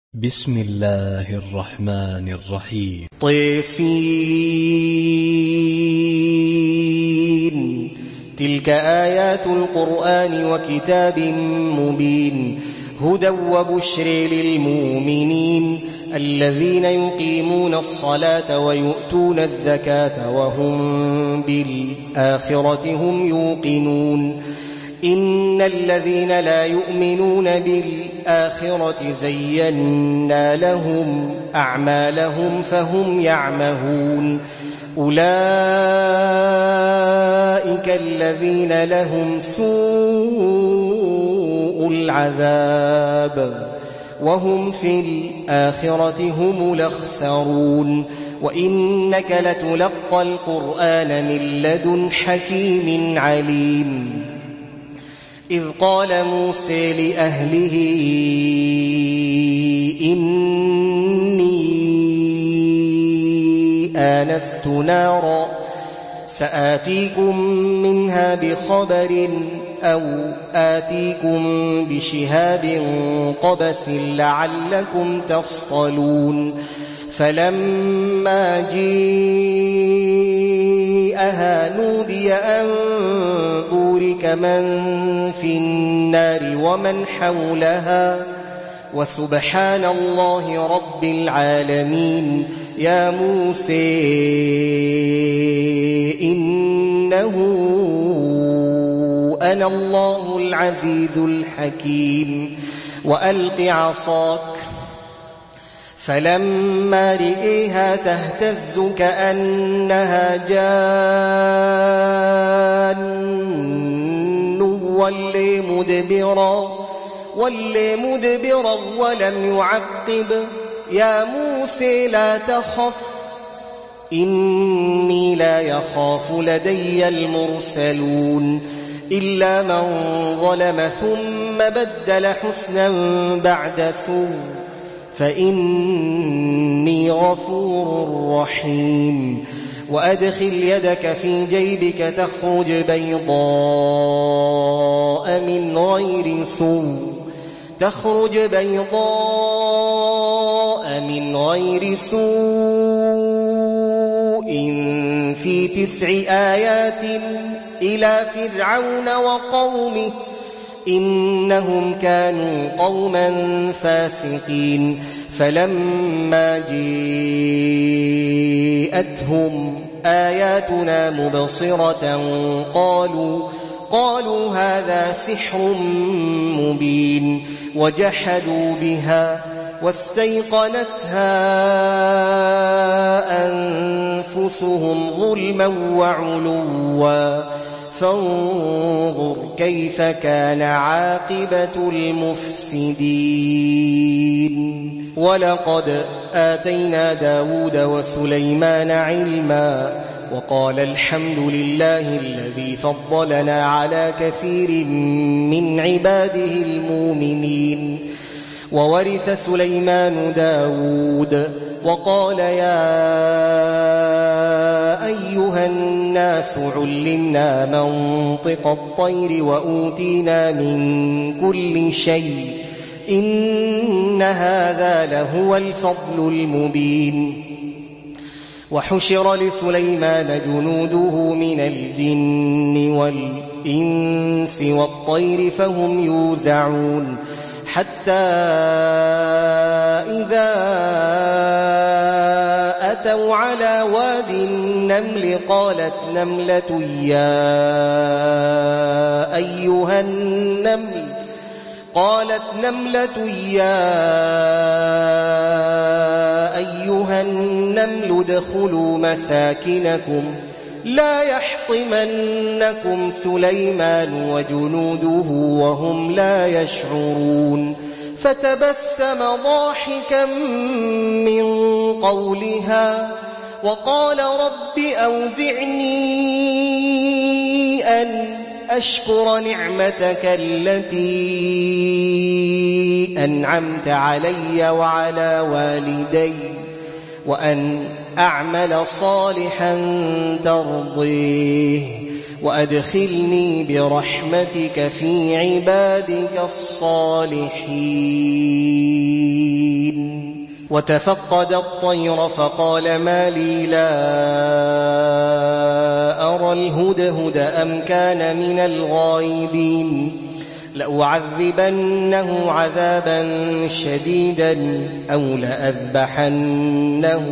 بسم الله الرحمن الرحيم. طسين. تلك آيات القرآن وكتاب مبين هدى وبشر للمؤمنين الذين يقيمون الصلاة ويؤتون الزكاة وهم بالآخرة هم يوقنون. إن الذين لا يؤمنون بالآخرة زينا لهم أعمالهم فهم يعمهون. أولئك الذين لهم سوء العذاب وهم في الآخرة هم الأخسرون. وإنك لتلقى القرآن من لدن حكيم عليم. إذ قال موسى لأهله إني آنست نارا سآتيكم منها بخبر أو آتيكم بشهاب قبس لعلكم تصطلون. فلما جاءها نودي أن بورك من في النار ومن حولها وسبحان الله رب العالمين. يا موسى إنه أنا الله العزيز الحكيم وألق عصاك. فلما رئيها تهتز كأنها جان ولي مدبرا ولم يعقب. يا موسى لا تخف إني لا يخاف لدي المرسلون إلا من ظلم ثم بدل حسنا بعد سوء فإني غفور رحيم. وأدخل يدك في جيبك تخرج بيضاء من غير سوء في 9 آيات إلى فرعون وقومه إنهم كانوا قوما فاسقين. فلما جاءتهم آياتنا مبصرة قالوا هذا سحر مبين وجحدوا بها واستيقنتها أنفسهم ظلما وعلوا فانظر كيف كان عاقبة المفسدين. ولقد آتينا داود وسليمان علما وقال الحمد لله الذي فضلنا على كثير من عباده المؤمنين. وورث سليمان داود وقال يا أيها الناس علمنا منطق الطير وأوتينا من كل شيء إن هذا لهو الفضل المبين. وحشر لسليمان جنوده من الجن والإنس والطير فهم يوزعون حتى إذا أتوا على واد النمل قالت نملة يا أيها النمل ادخلوا مساكنكم لا يحطمنكم سليمان وجنوده وهم لا يشعرون. فتبسم ضاحكا من قولها وقال رب أوزعني أن أشكر نعمتك التي أنعمت علي وعلى والدي وأن أعمل صالحا ترضيه وأدخلني برحمتك في عبادك الصالحين. وتفقد الطير فقال ما لي لا أرى الهدهد أم كان من الغائبين لأعذبنه عذابا شديدا أو لأذبحنه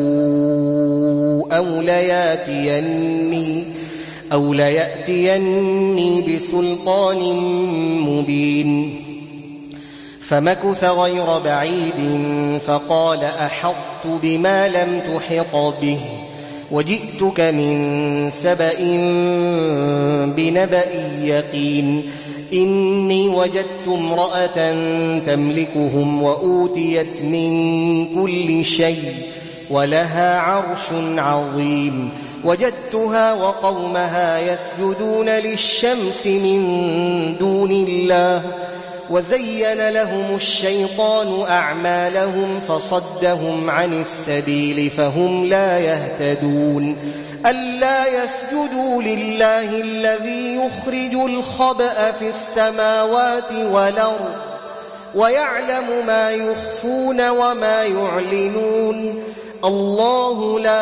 أو ليأتيني بسلطان مبين فمكث غير بعيد فقال أحطت بما لم تحط به وجئتك من سبأ بنبأ يقين إني وجدت امرأة تملكهم وأوتيت من كل شيء ولها عرش عظيم وجدتها وقومها يسجدون للشمس من دون الله وزين لهم الشيطان أعمالهم فصدهم عن السبيل فهم لا يهتدون ألا يسجدوا لله الذي يخرج الخبأ في السماوات والأرض ويعلم ما يخفون وما يعلنون الله لا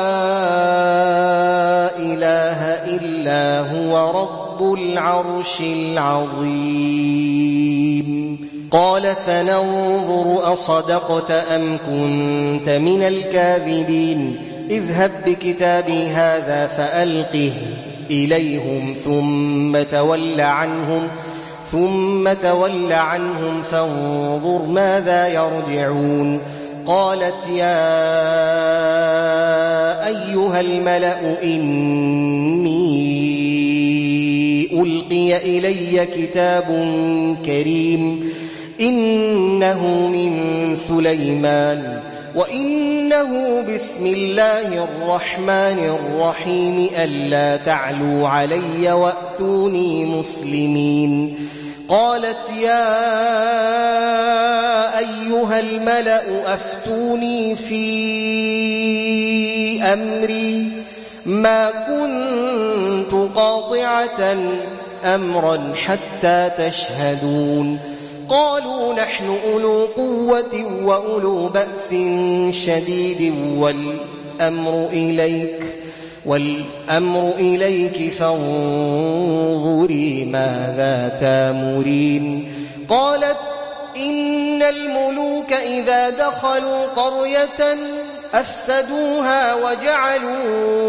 إله إلا هو رب العرش العظيم قال سننظر أصدقت أم كنت من الكاذبين اذهب بكتابي هذا فألقه إليهم ثم تول عنهم فانظر ماذا يرجعون قالت يا أيها الملأ إني ألقي إلي كتاب كريم إنه من سليمان وإنه بسم الله الرحمن الرحيم ألا تعلوا علي وأتوني مسلمين قالت يا أيها الملأ أفتوني في أمري ما كنت قاطعة أمرا حتى تشهدون قالوا نحن أولو قوة وأولو بأس شديد والأمر إليك فانظري ماذا تامرين قالت إن الملوك إذا دخلوا قرية أفسدوها وجعلوا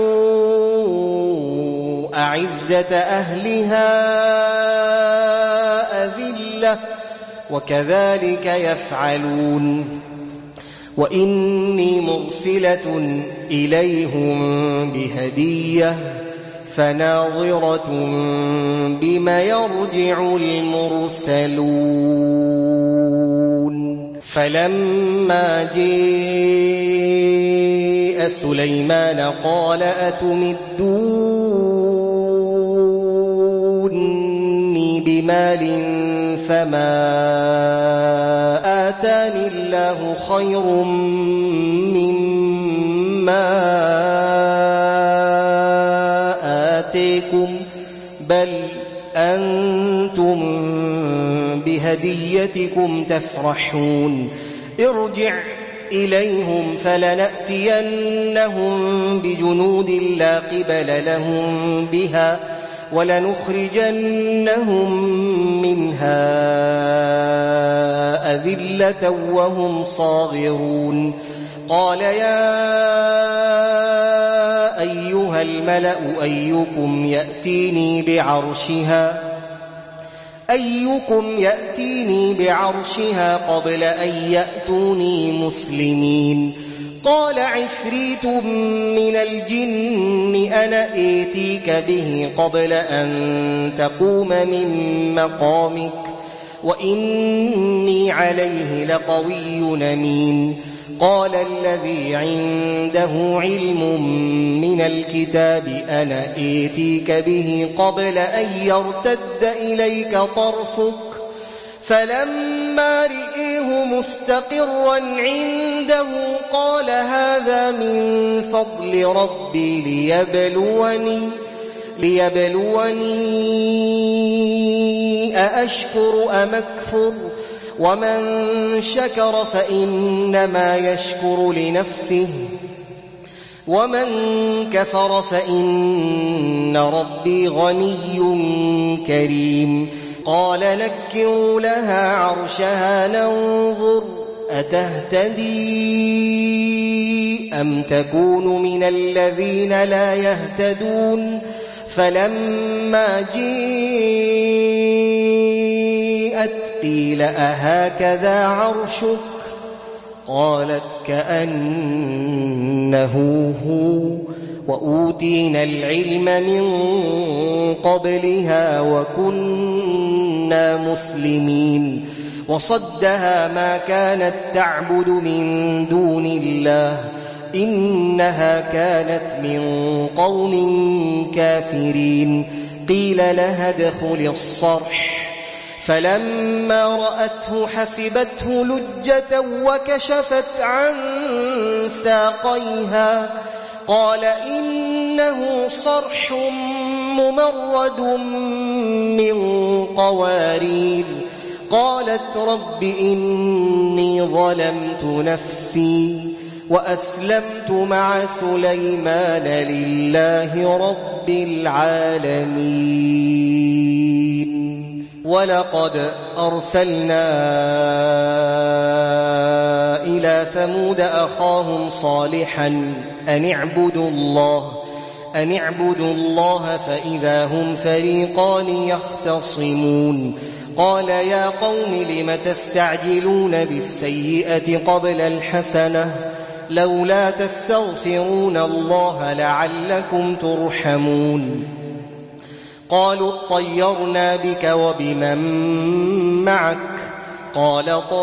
أعزة أهلها أذلة وكذلك يفعلون وإني مرسلة إليهم بهدية فناظرة بما يرجع المرسلون فلما جاء سليمان قال أتمدوني بمال فما آتاني الله خير مما آتيكم بل أنتم بهديتكم تفرحون ارجع إليهم فلنأتينهم بجنود لا قبل لهم بها ولنخرجنهم منها أذلة وهم صاغرون قال يا أيها الملأ أيكم يأتيني بعرشها قبل أن يأتوني مسلمين قال عفريت من الجن أنا آتيك به قبل أن تقوم من مقامك وإني عليه لقوي أمين قال الذي عنده علم من الكتاب أنا آتيك به قبل أن يرتد إليك طرفك فلما رئيه مستقرا عنده قال هذا من فضل ربي ليبلوني أأشكر أم أكفر ومن شكر فإنما يشكر لنفسه ومن كفر فإن ربي غني كريم قال نكروا لها عرشها ننظر أتهتدي أم تكون من الذين لا يهتدون فلما جيءت قيل أهكذا عرشك قالت كأنه هو وأوتينا العلم من قبلها وكنا مسلمين وصدها ما كانت تعبد من دون الله إنها كانت من قوم كافرين قيل لها ادخل الصرح فلما رأته حسبته لجة وكشفت عن ساقيها قال إنه صرح ممرد من قوارير قالت رب إني ظلمت نفسي وأسلمت مع سليمان لله رب العالمين ولقد أرسلنا إلى ثمود أخاهم صالحا أن اعبدوا الله فإذا هم فريقان يختصمون قال يا قوم لم تستعجلون بالسيئة قبل الحسنة لولا تستغفرون الله لعلكم ترحمون قالوا اطيرنا بك وبمن معك قال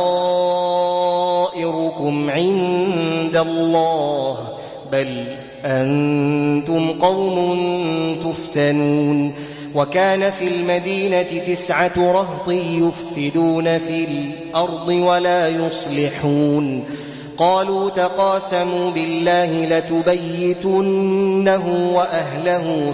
طائركم عند الله بل أنتم قوم تفتنون وكان في المدينة 9 رهط يفسدون في الأرض ولا يصلحون قالوا تقاسموا بالله لتبيتنه وأهله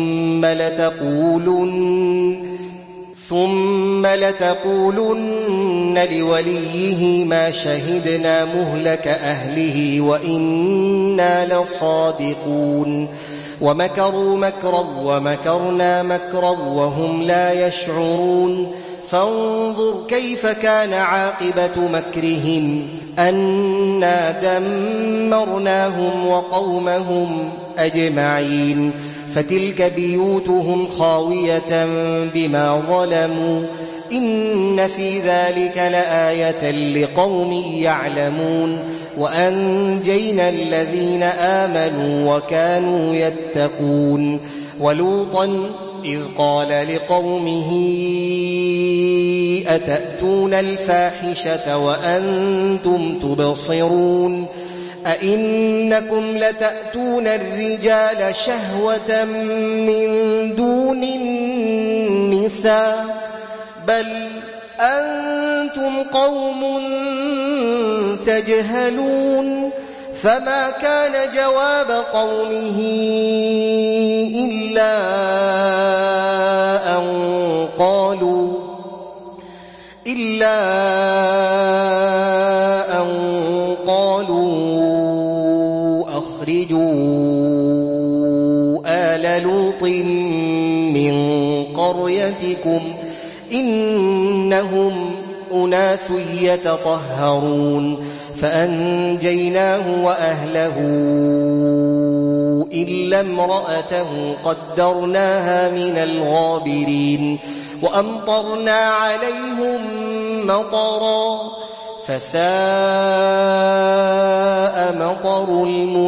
ثم لتقولن لوليه ما شهدنا مهلك أهله وإنا لصادقون ومكروا مكرا ومكرنا مكرا وهم لا يشعرون فانظر كيف كان عاقبة مكرهم أنا دمرناهم وقومهم أجمعين فتلك بيوتهم خاوية بما ظلموا إن في ذلك لآية لقوم يعلمون وأنجينا الذين آمنوا وكانوا يتقون ولوطا إذ قال لقومه أتأتون الفاحشة وأنتم تبصرون أئنكم لتأتون الرجال شهوة من دون النساء بل أنتم قوم تجهلون فما كان جواب قومه إلا أن قالوا أخرجوا آل لوط من قريتكم إنهم أناس يتطهرون فأنجيناه وأهله إلا امرأته قدرناها من الغابرين وأمطرنا عليهم مطرا فساء مطر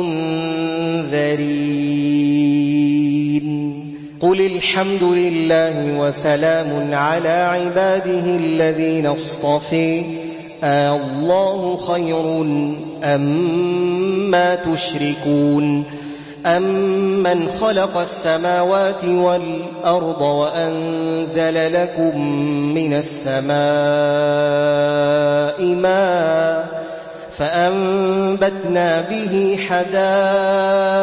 المنذرين قل الحمد لله وسلام على عباده الذين اصطفى الله خير أما تشركون أمن خلق السماوات والأرض وأنزل لكم من السماء ماء فأنبتنا به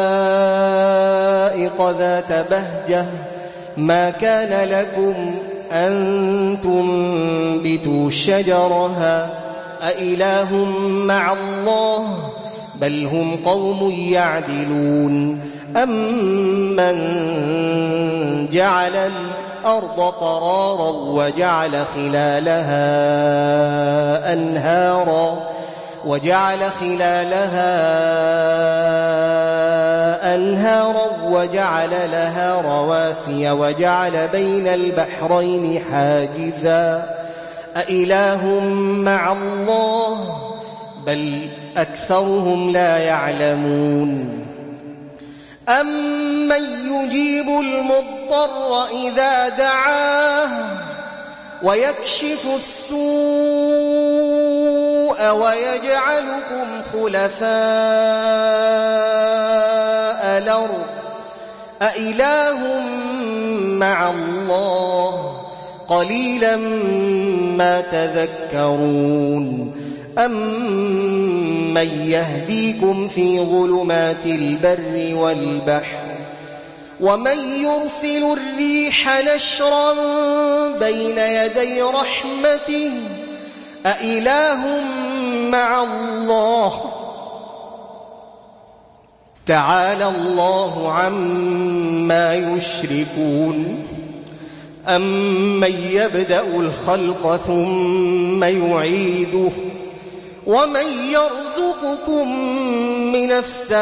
حدائق ذات بهجة ما كان لكم أن تنبتوا شجرها أإله مع الله بل هم قوم يعدلون أمن جعل الأرض قرارا وجعل خلالها أنهارا وجعل لها رواسي وجعل بين البحرين حاجزا أإله مع الله بل أكثرهم لا يعلمون أمن يجيب المضطر إذا دعاه ويكشف السوء ويجعلكم خلفاء الأرض أإله مع الله قليلا ما تذكرون أمن يهديكم في ظلمات البر والبحر ومن يرسل الريح نشرا بين يدي رحمته أإله مع الله تعالى الله عما يشركون أمن يبدأ الخلق ثم يعيده ومن يرزقكم من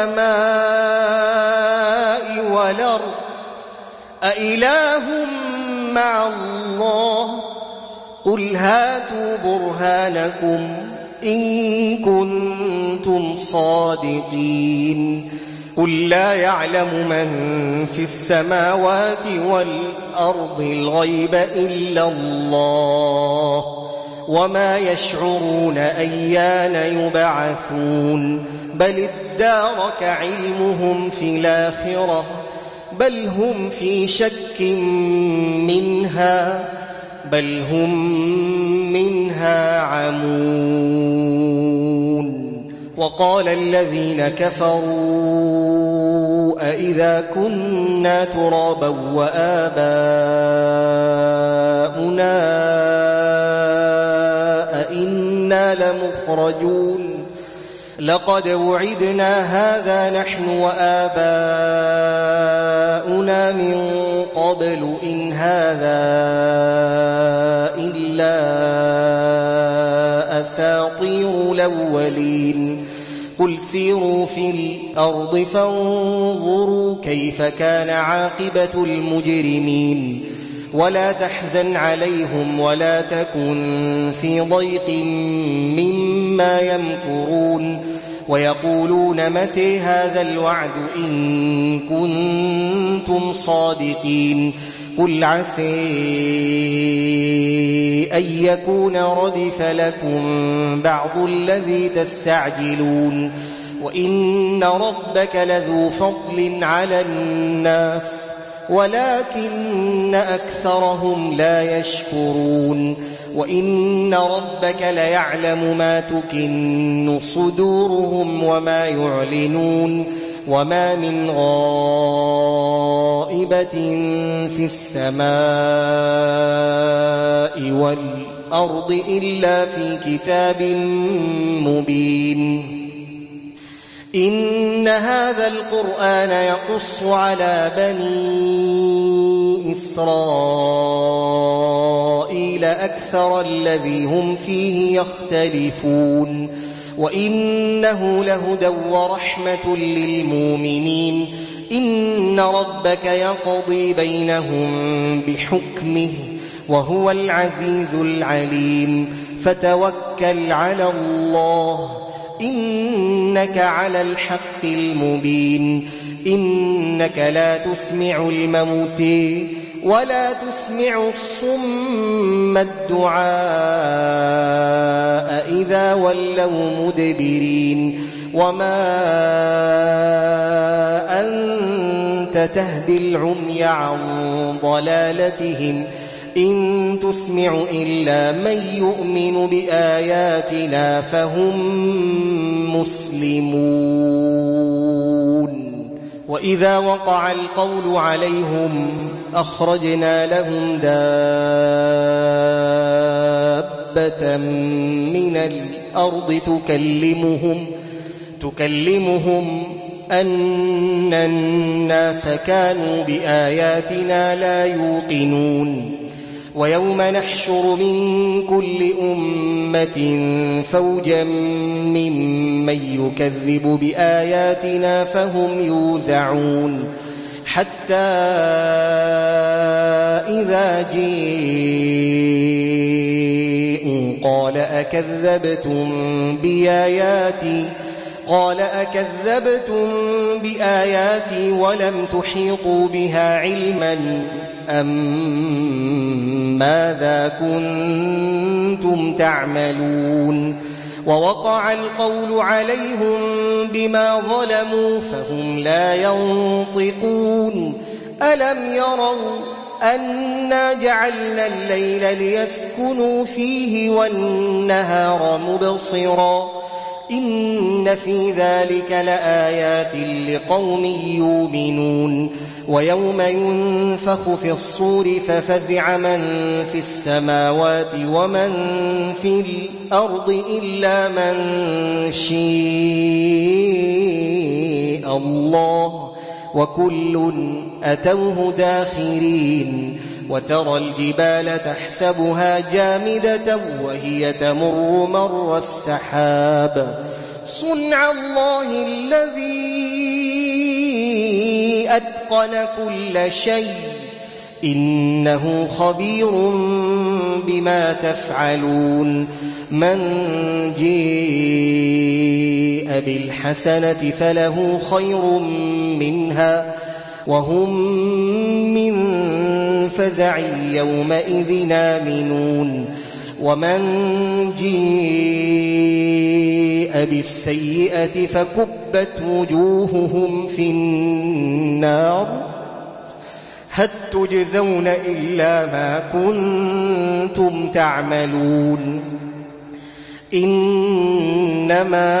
السماء والأرض أإله مع الله قل هاتوا برهانكم إن كنتم صادقين قل لا يعلم من في السماوات والأرض الغيب إلا الله وما يشعرون أيان يبعثون بل ادارك علمهم في الآخرة بل هم في شك منها بل هم منها عمون وقال الذين كفروا أإذا كنا ترابا وآباؤنا أئنا لمخرجون لقد وعدنا هذا نحن وآباؤنا من قبل إن هذا إلا أساطير الأولين قل سيروا في الأرض فانظروا كيف كان عاقبة المجرمين ولا تحزن عليهم ولا تكن في ضيق مما يمكرون ويقولون متى هذا الوعد إن كنتم صادقين قل عسى أن يكون ردف لكم بعض الذي تستعجلون وإن ربك لذو فضل على الناس ولكن أكثرهم لا يشكرون وإن ربك ليعلم ما تكن صدورهم وما يعلنون وما من غائبة في السماء والأرض إلا في كتاب مبين إن هذا القرآن يقص على بني إسرائيل أكثر الذي هم فيه يختلفون وإنه لهدى ورحمة للمؤمنين إن ربك يقضي بينهم بحكمه وهو العزيز العليم فتوكل على الله إنك على الحق المبين إنك لا تسمع الموتى ولا تسمع الصم الدعاء إذا ولوا مدبرين وما أنت تهدي العمي عن ضلالتهم إن تسمع إلا من يؤمن بآياتنا فهم مسلمون وإذا وقع القول عليهم أخرجنا لهم دابة من الأرض تكلمهم أن الناس كانوا بآياتنا لا يوقنون ويوم نحشر من كل أمة فوجا ممن يكذب بآياتنا فهم يوزعون حتى إذا جيءوا قال أكذبتم بآياتي ولم تحيطوا بها علما أم ماذا كنتم تعملون ووقع القول عليهم بما ظلموا فهم لا ينطقون ألم يروا أنا جعلنا الليل ليسكنوا فيه والنهار مبصرا إن في ذلك لآيات لقوم يؤمنون ويوم ينفخ في الصور ففزع من في السماوات ومن في الأرض إلا من شاء الله وكل أتوه داخرين وترى الجبال تحسبها جامدة وهي تمر مر السحاب صنع الله الذي أتقن كل شيء إنه خبير بما تفعلون من جاء بالحسنة فله خير منها وهم من فزع يومئذ آمنون ومن جاء بالسيئة فكبت وجوههم في النار هل تجزون إلا ما كنتم تعملون إنما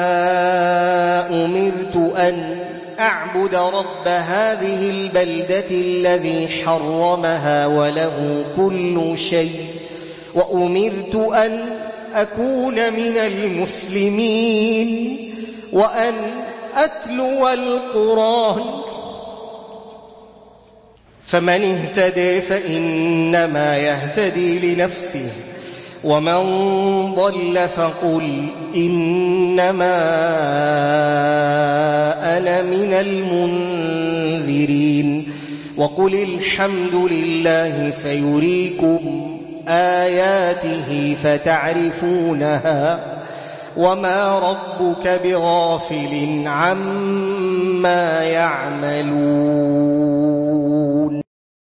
أمرت أن أعبد رب هذه البلدة الذي حرمها وله كل شيء وأمرت أن أكون من المسلمين وأن أتلو القرآن فمن اهتدي فإنما يهتدي لنفسه ومن ضل فقل إنما أنا من المنذرين وقل الحمد لله سيريكم آياته فتعرفونها وما ربك بغافل عما يعملون